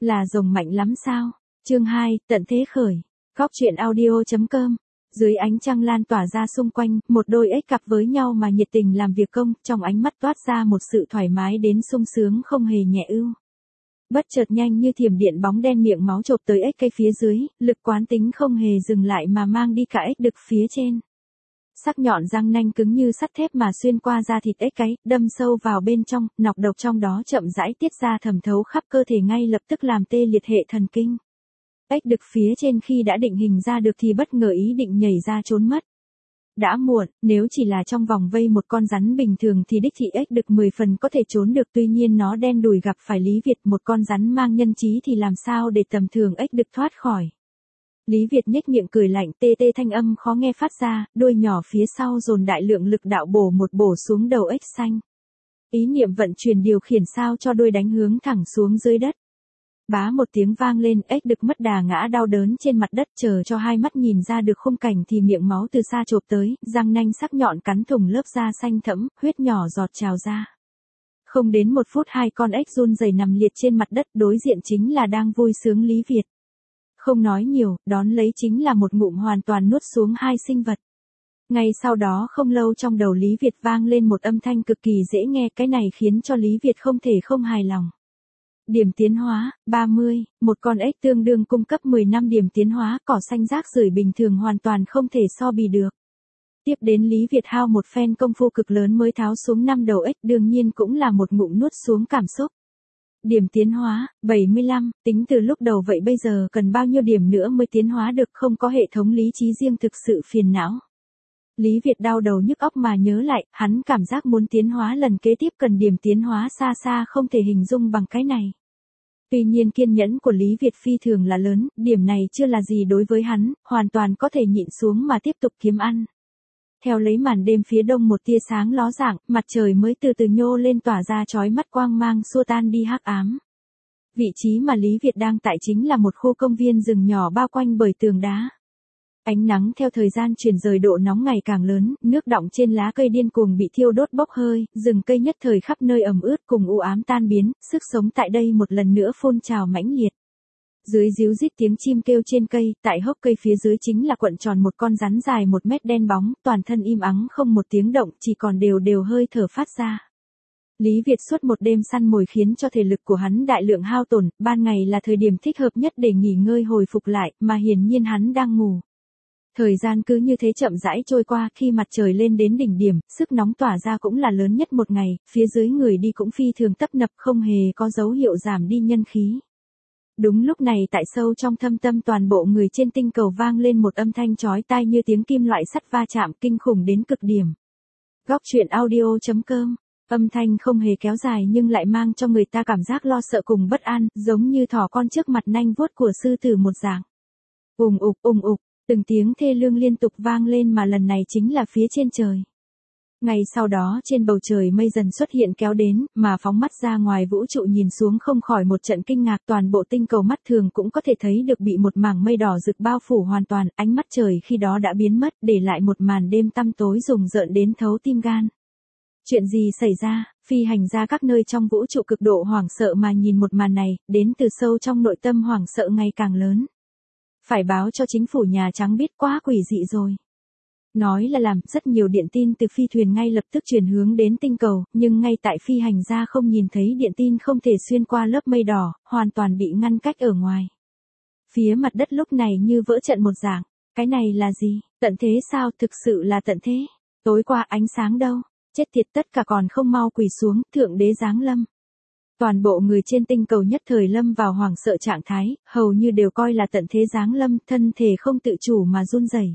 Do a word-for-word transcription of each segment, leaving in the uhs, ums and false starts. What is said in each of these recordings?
Là rồng mạnh lắm sao? Chương hai, tận thế khởi. Góc truyện audio chấm com. Dưới ánh trăng lan tỏa ra xung quanh, một đôi ếch cặp với nhau mà nhiệt tình làm việc công, trong ánh mắt toát ra một sự thoải mái đến sung sướng không hề nhẹ ưu. Bất chợt nhanh như thiểm điện bóng đen miệng máu chộp tới ếch cây phía dưới, lực quán tính không hề dừng lại mà mang đi cả ếch đực phía trên. Sắc nhọn răng nanh cứng như sắt thép mà xuyên qua da thịt ếch cái, đâm sâu vào bên trong, nọc độc trong đó chậm rãi tiết ra thẩm thấu khắp cơ thể ngay lập tức làm tê liệt hệ thần kinh. Ếch đực phía trên khi đã định hình ra được thì bất ngờ ý định nhảy ra trốn mất. Đã muộn, nếu chỉ là trong vòng vây một con rắn bình thường thì đích thị ếch đực mười phần có thể trốn được, tuy nhiên nó đen đủi gặp phải Lý Việt, một con rắn mang nhân trí thì làm sao để tầm thường ếch đực thoát khỏi. Lý Việt nhếch miệng cười lạnh, tê tê thanh âm khó nghe phát ra, đuôi nhỏ phía sau dồn đại lượng lực đạo bổ một bổ xuống đầu ếch xanh. Ý niệm vận chuyển điều khiển sao cho đuôi đánh hướng thẳng xuống dưới đất. Bá một tiếng vang lên, ếch đực mất đà ngã đau đớn trên mặt đất, chờ cho hai mắt nhìn ra được khung cảnh thì miệng máu từ xa chộp tới, răng nanh sắc nhọn cắn thủng lớp da xanh thẫm, huyết nhỏ giọt trào ra. Không đến một phút hai con ếch run rẩy nằm liệt trên mặt đất, đối diện chính là đang vui sướng Lý Việt. Không nói nhiều, đón lấy chính là một ngụm hoàn toàn nuốt xuống hai sinh vật. Ngay sau đó không lâu trong đầu Lý Việt vang lên một âm thanh cực kỳ dễ nghe, cái này khiến cho Lý Việt không thể không hài lòng. Điểm tiến hóa, ba mươi, một con ếch tương đương cung cấp mười năm điểm tiến hóa, cỏ xanh rác rưởi bình thường hoàn toàn không thể so bì được. Tiếp đến Lý Việt hao một phen công phu cực lớn mới tháo xuống năm đầu ếch, đương nhiên cũng là một ngụm nuốt xuống cảm xúc. Điểm tiến hóa, bảy mươi lăm, tính từ lúc đầu vậy bây giờ cần bao nhiêu điểm nữa mới tiến hóa được, không có hệ thống lý trí riêng thực sự phiền não. Lý Việt đau đầu nhức óc mà nhớ lại, hắn cảm giác muốn tiến hóa lần kế tiếp cần điểm tiến hóa xa xa không thể hình dung bằng cái này. Tuy nhiên kiên nhẫn của Lý Việt phi thường là lớn, điểm này chưa là gì đối với hắn, hoàn toàn có thể nhịn xuống mà tiếp tục kiếm ăn. Theo lấy màn đêm phía đông một tia sáng ló dạng, mặt trời mới từ từ nhô lên tỏa ra chói mắt quang mang xua tan đi hắc ám. Vị trí mà Lý Việt đang tại chính là một khu công viên rừng nhỏ bao quanh bởi tường đá. Ánh nắng theo thời gian chuyển rời độ nóng ngày càng lớn, nước đọng trên lá cây điên cuồng bị thiêu đốt bốc hơi, rừng cây nhất thời khắp nơi ẩm ướt cùng u ám tan biến, sức sống tại đây một lần nữa phun trào mãnh liệt. Dưới ríu rít tiếng chim kêu trên cây, tại hốc cây phía dưới chính là cuộn tròn một con rắn dài một mét đen bóng, toàn thân im ắng không một tiếng động, chỉ còn đều đều hơi thở phát ra. Lý Việt suốt một đêm săn mồi khiến cho thể lực của hắn đại lượng hao tổn, ban ngày là thời điểm thích hợp nhất để nghỉ ngơi hồi phục lại, mà hiển nhiên hắn đang ngủ. Thời gian cứ như thế chậm rãi trôi qua, khi mặt trời lên đến đỉnh điểm, sức nóng tỏa ra cũng là lớn nhất một ngày, phía dưới người đi cũng phi thường tấp nập, không hề có dấu hiệu giảm đi nhân khí. Đúng lúc này tại sâu trong thâm tâm toàn bộ người trên tinh cầu vang lên một âm thanh chói tai như tiếng kim loại sắt va chạm, kinh khủng đến cực điểm. Góc truyện audio chấm com. Âm thanh không hề kéo dài nhưng lại mang cho người ta cảm giác lo sợ cùng bất an, giống như thỏ con trước mặt nanh vuốt của sư tử một dạng. Ùng ục ùng ục, từng tiếng thê lương liên tục vang lên mà lần này chính là phía trên trời. Ngày sau đó trên bầu trời mây dần xuất hiện kéo đến, mà phóng mắt ra ngoài vũ trụ nhìn xuống không khỏi một trận kinh ngạc, toàn bộ tinh cầu mắt thường cũng có thể thấy được bị một mảng mây đỏ rực bao phủ hoàn toàn, ánh mắt trời khi đó đã biến mất, để lại một màn đêm tăm tối rùng rợn đến thấu tim gan. Chuyện gì xảy ra? Phi hành gia các nơi trong vũ trụ cực độ hoảng sợ mà nhìn một màn này, đến từ sâu trong nội tâm hoảng sợ ngày càng lớn. Phải báo cho chính phủ Nhà Trắng biết, quá quỷ dị rồi. Nói là làm, rất nhiều điện tin từ phi thuyền ngay lập tức chuyển hướng đến tinh cầu, nhưng ngay tại phi hành gia không nhìn thấy điện tin không thể xuyên qua lớp mây đỏ, hoàn toàn bị ngăn cách ở ngoài. Phía mặt đất lúc này như vỡ trận một dạng, cái này là gì? Tận thế sao? Thực sự là tận thế? Tối qua ánh sáng đâu? Chết tiệt, tất cả còn không mau quỳ xuống, thượng đế giáng lâm. Toàn bộ người trên tinh cầu nhất thời lâm vào hoảng sợ trạng thái, hầu như đều coi là tận thế giáng lâm, thân thể không tự chủ mà run rẩy.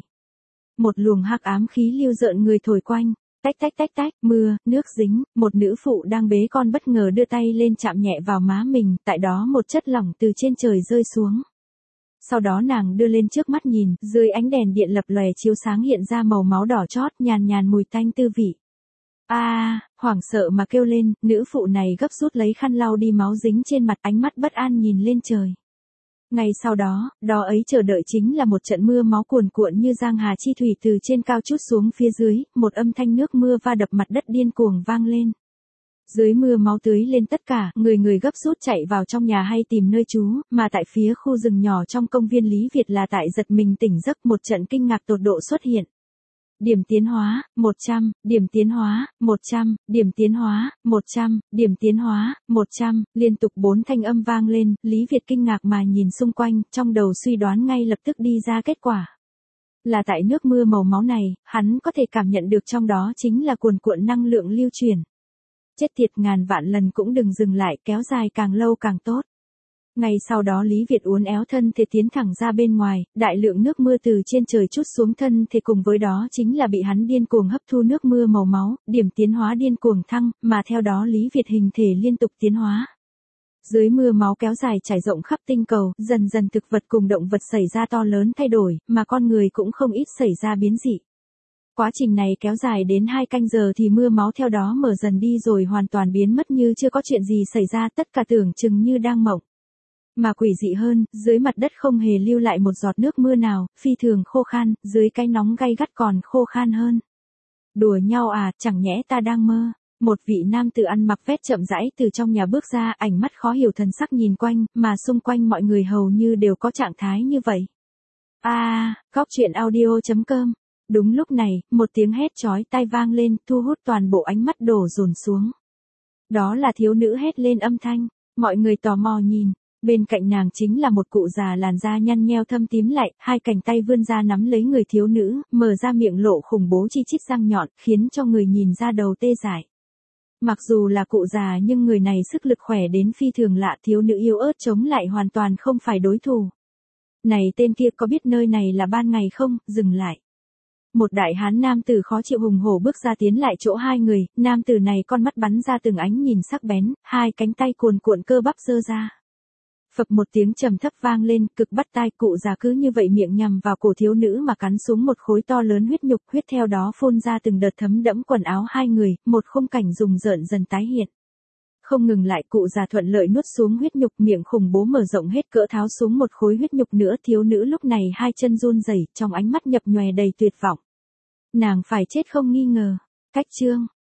Một luồng hắc ám khí lưu rợn người thổi quanh, tách tách tách tách, mưa, nước dính, một nữ phụ đang bế con bất ngờ đưa tay lên chạm nhẹ vào má mình, tại đó một chất lỏng từ trên trời rơi xuống. Sau đó nàng đưa lên trước mắt nhìn, dưới ánh đèn điện lập lòe chiếu sáng hiện ra màu máu đỏ chót, nhàn nhàn mùi tanh tư vị. A, à, hoảng sợ mà kêu lên, nữ phụ này gấp rút lấy khăn lau đi máu dính trên mặt, ánh mắt bất an nhìn lên trời. Ngay sau đó, đó ấy chờ đợi chính là một trận mưa máu cuồn cuộn như giang hà chi thủy từ trên cao trút xuống phía dưới, một âm thanh nước mưa va đập mặt đất điên cuồng vang lên. Dưới mưa máu tưới lên tất cả, người người gấp rút chạy vào trong nhà hay tìm nơi trú, mà tại phía khu rừng nhỏ trong công viên Lý Việt là tại giật mình tỉnh giấc một trận kinh ngạc tột độ xuất hiện. Điểm tiến hóa, một trăm, điểm tiến hóa, một trăm, điểm tiến hóa, một trăm, điểm tiến hóa, một trăm, liên tục bốn thanh âm vang lên, Lý Việt kinh ngạc mà nhìn xung quanh, trong đầu suy đoán ngay lập tức đi ra kết quả. Là tại nước mưa màu máu này, hắn có thể cảm nhận được trong đó chính là cuồn cuộn năng lượng lưu chuyển. Chết tiệt, ngàn vạn lần cũng đừng dừng lại, kéo dài càng lâu càng tốt. Ngay sau đó Lý Việt uốn éo thân thể tiến thẳng ra bên ngoài, đại lượng nước mưa từ trên trời trút xuống thân thể, cùng với đó chính là bị hắn điên cuồng hấp thu nước mưa màu máu, điểm tiến hóa điên cuồng thăng, mà theo đó Lý Việt hình thể liên tục tiến hóa. Dưới mưa máu kéo dài trải rộng khắp tinh cầu, dần dần thực vật cùng động vật xảy ra to lớn thay đổi, mà con người cũng không ít xảy ra biến dị. Quá trình này kéo dài đến hai canh giờ thì mưa máu theo đó mở dần đi rồi hoàn toàn biến mất như chưa có chuyện gì xảy ra, tất cả tưởng chừng như đang mộng. Mà quỷ dị hơn, dưới mặt đất không hề lưu lại một giọt nước mưa nào, phi thường khô khan, dưới cái nóng gay gắt còn khô khan hơn. Đùa nhau à, chẳng nhẽ ta đang mơ. Một vị nam tử ăn mặc vest chậm rãi từ trong nhà bước ra, ảnh mắt khó hiểu thần sắc nhìn quanh, mà xung quanh mọi người hầu như đều có trạng thái như vậy. A, à, góc truyện audio chấm com. Đúng lúc này, một tiếng hét chói tai vang lên, thu hút toàn bộ ánh mắt đổ dồn xuống. Đó là thiếu nữ hét lên âm thanh, mọi người tò mò nhìn. Bên cạnh nàng chính là một cụ già làn da nhăn nheo thâm tím lại, hai cánh tay vươn ra nắm lấy người thiếu nữ, mở ra miệng lộ khủng bố chi chít răng nhọn, khiến cho người nhìn ra đầu tê dại. Mặc dù là cụ già nhưng người này sức lực khỏe đến phi thường lạ, thiếu nữ yếu ớt chống lại hoàn toàn không phải đối thủ. Này tên kia có biết nơi này là ban ngày không, dừng lại. Một đại hán nam tử khó chịu hùng hổ bước ra tiến lại chỗ hai người, nam tử này con mắt bắn ra từng ánh nhìn sắc bén, hai cánh tay cuồn cuộn cơ bắp giơ ra. Phập một tiếng trầm thấp vang lên, cực bắt tai, cụ già cứ như vậy miệng nhằm vào cổ thiếu nữ mà cắn xuống một khối to lớn huyết nhục, huyết theo đó phun ra từng đợt thấm đẫm quần áo hai người, một khung cảnh rùng rợn dần tái hiện. Không ngừng lại, cụ già thuận lợi nuốt xuống huyết nhục, miệng khủng bố mở rộng hết cỡ tháo xuống một khối huyết nhục nữa, thiếu nữ lúc này hai chân run rẩy, trong ánh mắt nhập nhòe đầy tuyệt vọng. Nàng phải chết không nghi ngờ. Cách chương